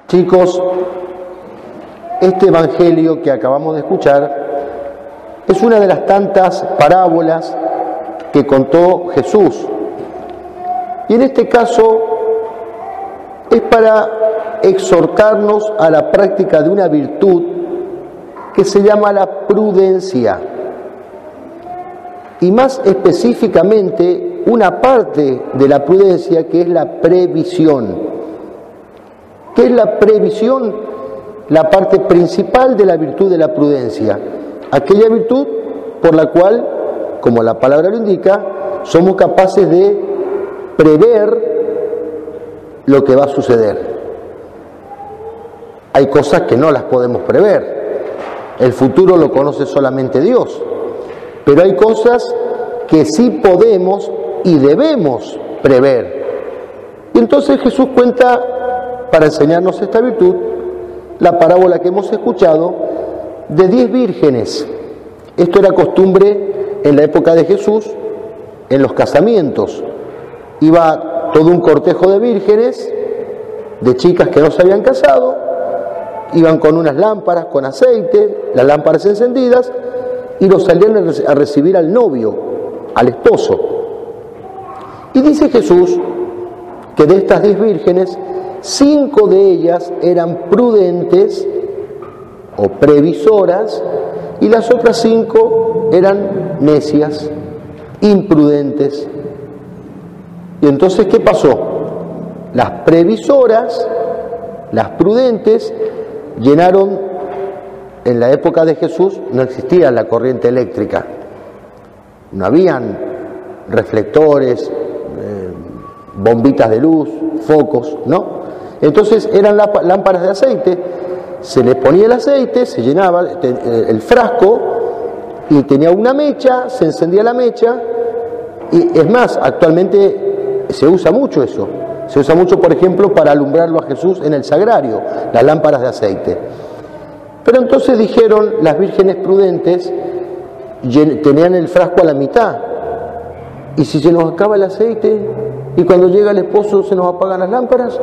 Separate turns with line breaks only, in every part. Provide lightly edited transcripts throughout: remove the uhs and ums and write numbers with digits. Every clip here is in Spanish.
Chicos, este evangelio que acabamos de escuchar es una de las tantas parábolas que contó Jesús. Y en este caso es para exhortarnos a la práctica de una virtud que se llama la prudencia. Y más específicamente una parte de la prudencia que es la previsión. ¿Qué es la previsión? La parte principal de la virtud de la prudencia. Aquella virtud por la cual, como la palabra lo indica, somos capaces de prever lo que va a suceder. Hay cosas que no las podemos prever. El futuro lo conoce solamente Dios. Pero hay cosas que sí podemos y debemos prever. Y entonces Jesús cuenta, para enseñarnos esta virtud, la parábola que hemos escuchado de 10 vírgenes. Esto era costumbre en la época de Jesús, en los casamientos. Iba todo un cortejo de vírgenes, de chicas que no se habían casado, iban con unas lámparas con aceite, las lámparas encendidas, y los salían a recibir al novio, al esposo. Y dice Jesús que de estas 10 vírgenes, 5 de ellas eran prudentes o previsoras y las otras 5 eran necias, imprudentes. Y entonces, ¿qué pasó? Las previsoras, las prudentes, llenaron, en la época de Jesús no existía la corriente eléctrica, no habían reflectores, bombitas de luz, focos, ¿no? Entonces eran lámparas de aceite, se les ponía el aceite, se llenaba el frasco y tenía una mecha, se encendía la mecha, y es más, actualmente se usa mucho eso, se usa mucho, por ejemplo, para alumbrarlo a Jesús en el sagrario, las lámparas de aceite. Pero entonces dijeron las vírgenes prudentes, tenían el frasco a la mitad, y si se nos acaba el aceite y cuando llega el esposo se nos apagan las lámparas,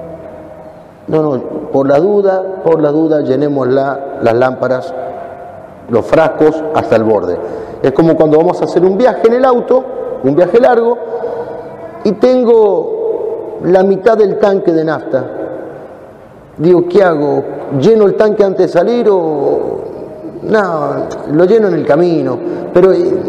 no, por la duda llenemos las lámparas, los frascos hasta el borde. Es como cuando vamos a hacer un viaje en el auto, un viaje largo, y tengo la mitad del tanque de nafta. Digo, ¿qué hago? ¿Lleno el tanque antes de salir o...? No, lo lleno en el camino. Pero,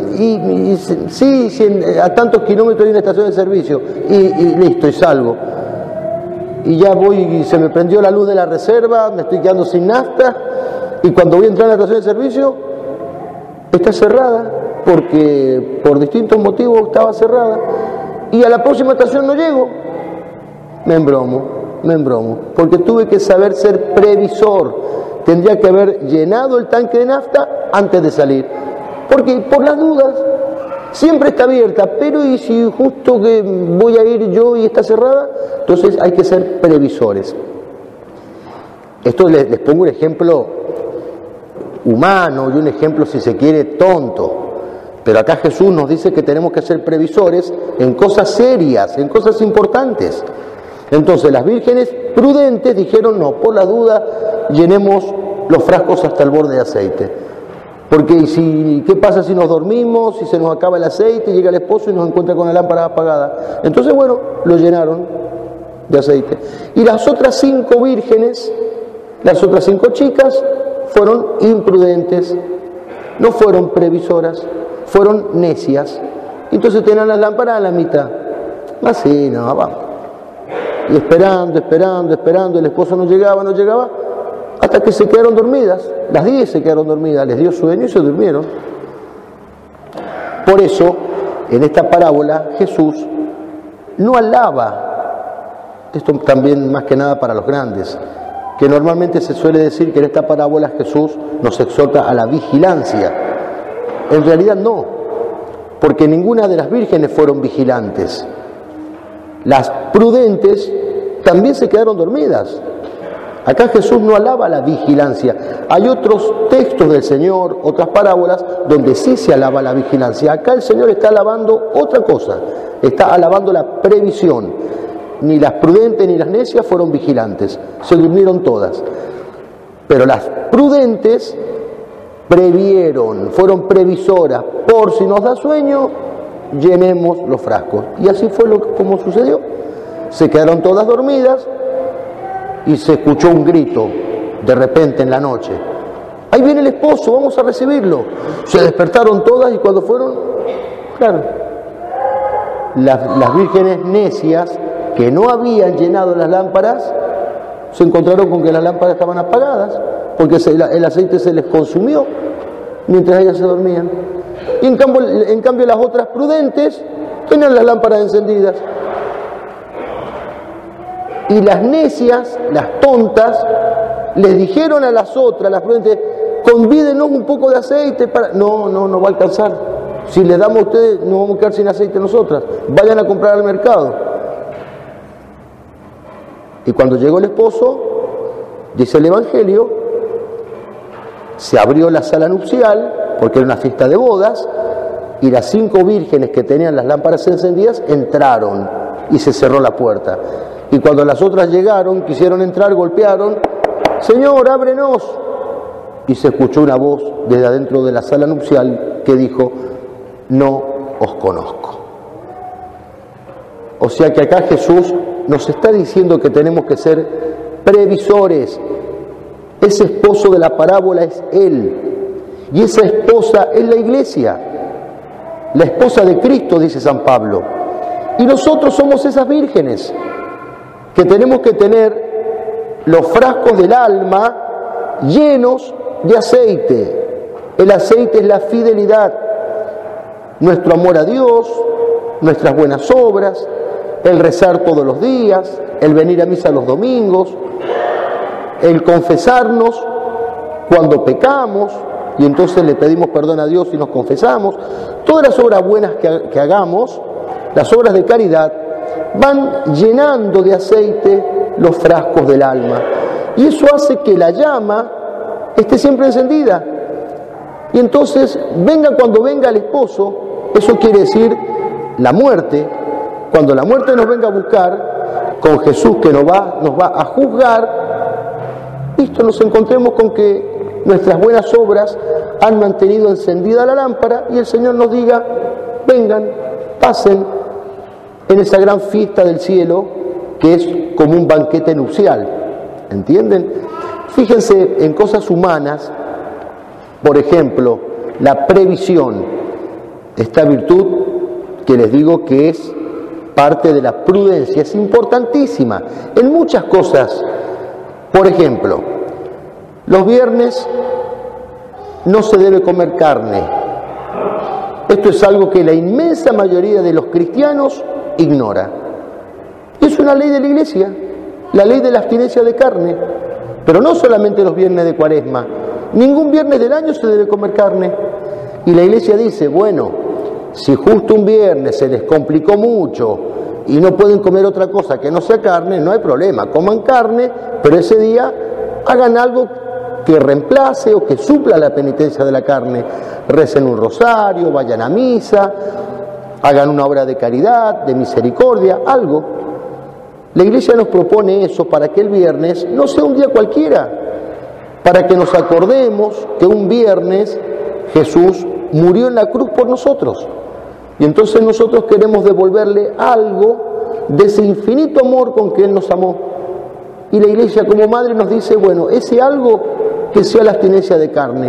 sí, a tantos kilómetros hay una estación de servicio, y listo, y salgo. Y ya voy y se me prendió la luz de la reserva, me estoy quedando sin nafta, y cuando voy a entrar a la estación de servicio, está cerrada, porque por distintos motivos estaba cerrada, y a la próxima estación no llego. Me embromo, porque tuve que saber ser previsor. Tendría que haber llenado el tanque de nafta antes de salir, porque por las dudas siempre está abierta, pero ¿y si justo que voy a ir yo y está cerrada? Entonces hay que ser previsores. Esto les pongo un ejemplo humano y un ejemplo, si se quiere, tonto, pero acá Jesús nos dice que tenemos que ser previsores en cosas serias, en cosas importantes. Entonces las vírgenes prudentes dijeron, no, por la duda llenemos los frascos hasta el borde de aceite. Porque ¿qué pasa si nos dormimos, si se nos acaba el aceite, llega el esposo y nos encuentra con la lámpara apagada? Entonces, bueno, lo llenaron de aceite. Y las otras 5 vírgenes, las otras 5 chicas, fueron imprudentes, no fueron previsoras, fueron necias. Entonces tenían las lámparas a la mitad. Así, no, vamos. Y esperando, el esposo no llegaba, hasta que se quedaron dormidas. Las 10 se quedaron dormidas, les dio sueño y se durmieron. Por eso, en esta parábola, Jesús no alaba, esto también más que nada para los grandes, que normalmente se suele decir que en esta parábola Jesús nos exhorta a la vigilancia. En realidad no, porque ninguna de las vírgenes fueron vigilantes. Las prudentes también se quedaron dormidas. Acá Jesús no alaba la vigilancia. Hay otros textos del Señor, otras parábolas, donde sí se alaba la vigilancia. Acá el Señor está alabando otra cosa, está alabando la previsión. ni las prudentes ni las necias fueron vigilantes, se durmieron todas. Pero las prudentes previeron, fueron previsoras, por si nos da sueño, llenemos los frascos. Y así fue como sucedió. Se quedaron todas dormidas y se escuchó un grito de repente en la noche. Ahí viene el esposo, vamos a recibirlo. Se despertaron todas y cuando fueron, claro, las vírgenes necias que no habían llenado las lámparas, se encontraron con que las lámparas estaban apagadas, porque el aceite se les consumió mientras ellas se dormían. Y en cambio las otras prudentes tenían las lámparas encendidas. Y las necias, las tontas, les dijeron a las otras, las prudentes, convídenos un poco de aceite para... No va a alcanzar. Si les damos a ustedes, no vamos a quedar sin aceite nosotras. Vayan a comprar al mercado. Y cuando llegó el esposo, dice el Evangelio, se abrió la sala nupcial, porque era una fiesta de bodas, y las 5 vírgenes que tenían las lámparas encendidas entraron y se cerró la puerta. Y cuando las otras llegaron, quisieron entrar, golpearon, Señor, ábrenos. Y se escuchó una voz desde adentro de la sala nupcial que dijo, no os conozco. O sea que acá Jesús nos está diciendo que tenemos que ser previsores. Ese esposo de la parábola es Él. Y esa esposa es la iglesia. La esposa de Cristo, dice San Pablo. Y nosotros somos esas vírgenes que tenemos que tener los frascos del alma llenos de aceite. El aceite es la fidelidad, nuestro amor a Dios, nuestras buenas obras, el rezar todos los días, el venir a misa los domingos, el confesarnos cuando pecamos y entonces le pedimos perdón a Dios y nos confesamos. Todas las obras buenas que hagamos, las obras de caridad, van llenando de aceite los frascos del alma. Y eso hace que la llama esté siempre encendida. Y entonces, venga cuando venga el esposo, eso quiere decir la muerte. Cuando la muerte nos venga a buscar, con Jesús que nos va a juzgar, listo, nos encontremos con que nuestras buenas obras han mantenido encendida la lámpara y el Señor nos diga, vengan, pasen en esa gran fiesta del cielo que es como un banquete nupcial. ¿Entienden? Fíjense en cosas humanas, por ejemplo, la previsión, esta virtud que les digo que es parte de la prudencia, es importantísima en muchas cosas. Por ejemplo, los viernes no se debe comer carne. Esto es algo que la inmensa mayoría de los cristianos ignora. Es una ley de la Iglesia, la ley de la abstinencia de carne, pero no solamente los viernes de Cuaresma, ningún viernes del año se debe comer carne. Y la Iglesia dice, bueno, si justo un viernes se les complicó mucho y no pueden comer otra cosa que no sea carne, no hay problema, coman carne, pero ese día hagan algo que reemplace o que supla la penitencia de la carne. Recen un rosario, vayan a misa, hagan una obra de caridad, de misericordia, algo. La Iglesia nos propone eso para que el viernes no sea un día cualquiera, para que nos acordemos que un viernes Jesús murió en la cruz por nosotros. Y entonces nosotros queremos devolverle algo de ese infinito amor con que Él nos amó. Y la Iglesia como madre nos dice, bueno, ese algo que sea la abstinencia de carne.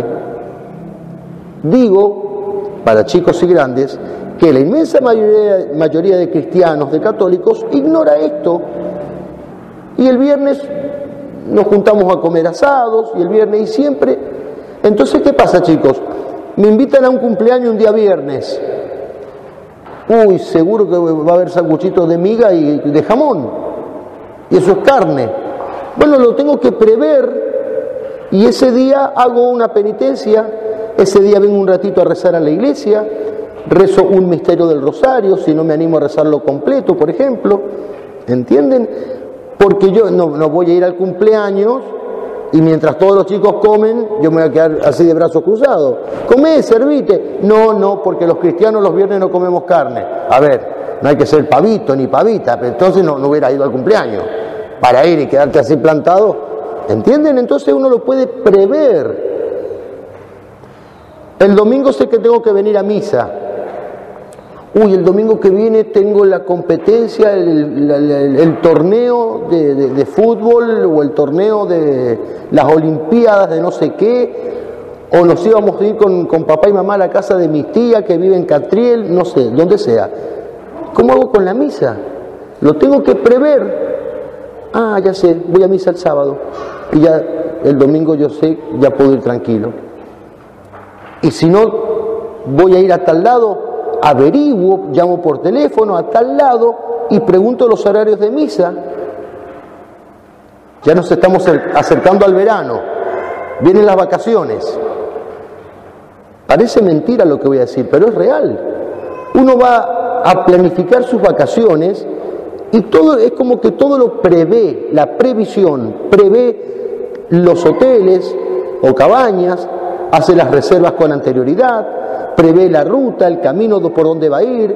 Digo, para chicos y grandes, que la inmensa mayoría de cristianos, de católicos, ignora esto. Y el viernes nos juntamos a comer asados, y el viernes y siempre. Entonces, ¿qué pasa, chicos? Me invitan a un cumpleaños un día viernes. Uy, seguro que va a haber sanguchitos de miga y de jamón. Y eso es carne. Bueno, lo tengo que prever y ese día hago una penitencia, ese día vengo un ratito a rezar a la iglesia, rezo un misterio del rosario, si no me animo a rezarlo completo, por ejemplo. ¿Entienden? Porque yo no voy a ir al cumpleaños y mientras todos los chicos comen, yo me voy a quedar así de brazos cruzados. Comé, servite. No, porque los cristianos los viernes no comemos carne. A ver, no hay que ser pavito ni pavita, pero entonces no hubiera ido al cumpleaños. Para ir y quedarte así plantado, ¿entienden? Entonces uno lo puede prever. El domingo sé que tengo que venir a misa. Uy, el domingo que viene tengo la competencia, el torneo de fútbol o el torneo de las olimpiadas de no sé qué, o nos íbamos a ir con papá y mamá a la casa de mi tía que vive en Catriel, no sé, donde sea. ¿Cómo hago con la misa? Lo tengo que prever. Ah, ya sé, voy a misa el sábado y ya el domingo yo sé, ya puedo ir tranquilo. Y si no, voy a ir a tal lado, averiguo, llamo por teléfono a tal lado y pregunto los horarios de misa. Ya nos estamos acercando al verano, vienen las vacaciones. Parece mentira lo que voy a decir, pero es real. Uno va a planificar sus vacaciones y todo es como que todo lo prevé, la previsión, prevé los hoteles o cabañas, hace las reservas con anterioridad, prevé la ruta, el camino por donde va a ir,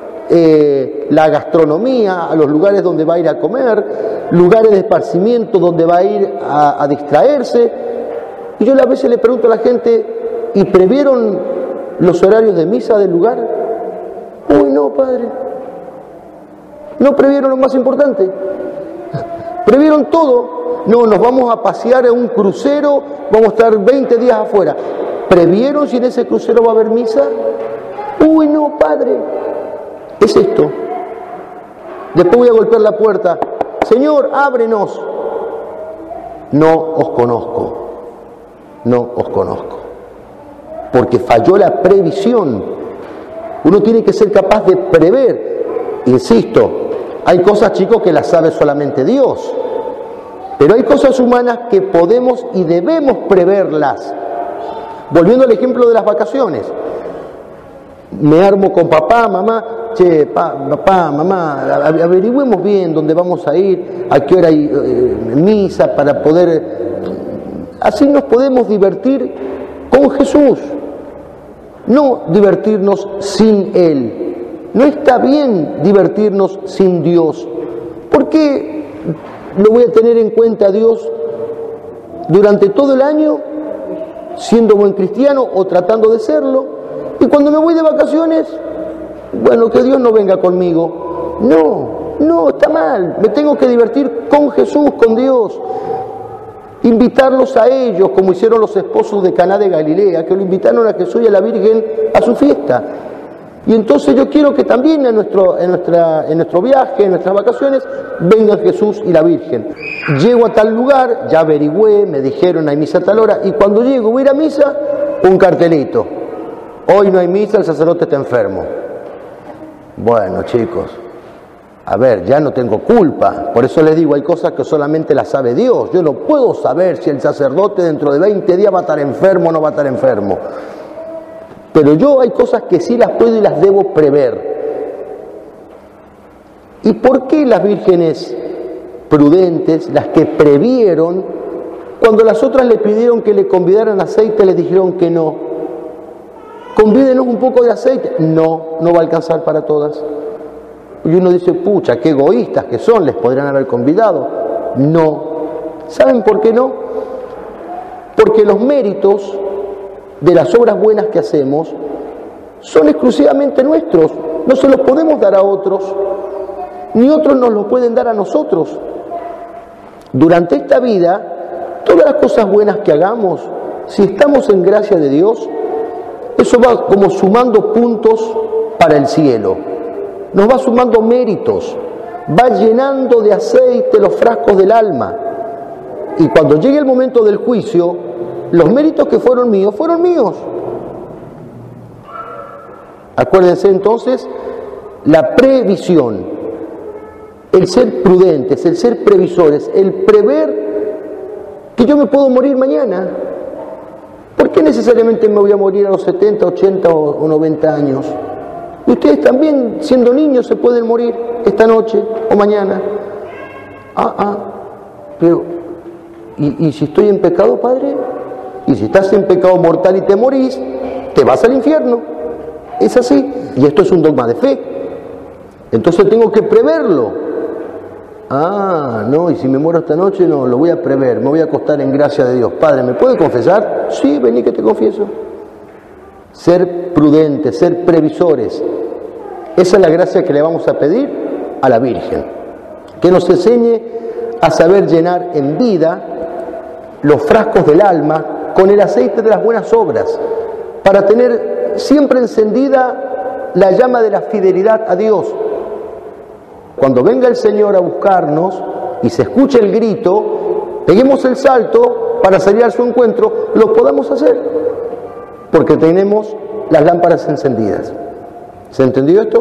la gastronomía, a los lugares donde va a ir a comer, lugares de esparcimiento donde va a ir a distraerse. Y yo a veces le pregunto a la gente, ¿y previeron los horarios de misa del lugar? Uy, no, padre. No previeron lo más importante. Previeron todo. No, nos vamos a pasear en un crucero, vamos a estar 20 días afuera. ¿Previeron si en ese crucero va a haber misa? Uy, no, padre. Es esto. Después voy a golpear la puerta. Señor, ábrenos. No os conozco. No os conozco. Porque falló la previsión. Uno tiene que ser capaz de prever. Insisto, hay cosas, chicos, que las sabe solamente Dios. Pero hay cosas humanas que podemos y debemos preverlas. Volviendo al ejemplo de las vacaciones. Me armo con papá, mamá. Che, papá, mamá, averigüemos bien dónde vamos a ir, a qué hora hay misa, para poder... Así nos podemos divertir con Jesús. No divertirnos sin Él. No está bien divertirnos sin Dios. ¿Por qué lo voy a tener en cuenta a Dios durante todo el año, siendo buen cristiano o tratando de serlo? Y cuando me voy de vacaciones, bueno, que Dios no venga conmigo. No, está mal. Me tengo que divertir con Jesús, con Dios. Invitarlos a ellos, como hicieron los esposos de Caná de Galilea, que lo invitaron a Jesús y a la Virgen a su fiesta. Y entonces yo quiero que también en nuestro viaje, en nuestras vacaciones, vengan Jesús y la Virgen. Llego a tal lugar, ya averigüé, me dijeron hay misa a tal hora, y cuando llego, voy a ir a misa, un cartelito. Hoy no hay misa, el sacerdote está enfermo. Bueno, chicos, a ver, ya no tengo culpa. Por eso les digo, hay cosas que solamente las sabe Dios. Yo no puedo saber si el sacerdote dentro de 20 días va a estar enfermo o no va a estar enfermo. Pero yo hay cosas que sí las puedo y las debo prever. ¿Y por qué las vírgenes prudentes, las que previeron, cuando las otras le pidieron que le convidaran aceite, les dijeron que no? Convídenos un poco de aceite. No va a alcanzar para todas. Y uno dice, pucha, qué egoístas que son, les podrían haber convidado. No. ¿Saben por qué no? Porque los méritos de las obras buenas que hacemos son exclusivamente nuestros. No se los podemos dar a otros, ni otros nos los pueden dar a nosotros. Durante esta vida, todas las cosas buenas que hagamos, si estamos en gracia de Dios, eso va como sumando puntos para el cielo. Nos va sumando méritos, va llenando de aceite los frascos del alma. Y cuando llegue el momento del juicio, los méritos que fueron míos, fueron míos. Acuérdense entonces, la previsión, el ser prudentes, el ser previsores, el prever que yo me puedo morir mañana. ¿Por qué necesariamente me voy a morir a los 70, 80 o 90 años? Y ustedes también, siendo niños, se pueden morir esta noche o mañana. Pero, ¿y si estoy en pecado, Padre? Y si estás en pecado mortal y te morís, te vas al infierno. Es así. Y esto es un dogma de fe. Entonces tengo que preverlo. Ah, no, y si me muero esta noche, no, lo voy a prever, me voy a acostar en gracia de Dios. Padre, ¿me puede confesar? Sí, vení que te confieso. Ser prudentes, ser previsores. Esa es la gracia que le vamos a pedir a la Virgen. Que nos enseñe a saber llenar en vida los frascos del alma con el aceite de las buenas obras, para tener siempre encendida la llama de la fidelidad a Dios. Cuando venga el Señor a buscarnos y se escuche el grito, peguemos el salto para salir a su encuentro, lo podamos hacer, porque tenemos las lámparas encendidas. ¿Se entendió esto?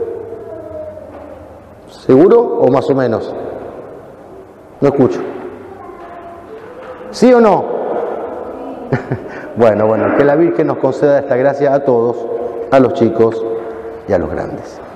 ¿Seguro o más o menos? No escucho. ¿Sí o no? Bueno, que la Virgen nos conceda esta gracia a todos, a los chicos y a los grandes.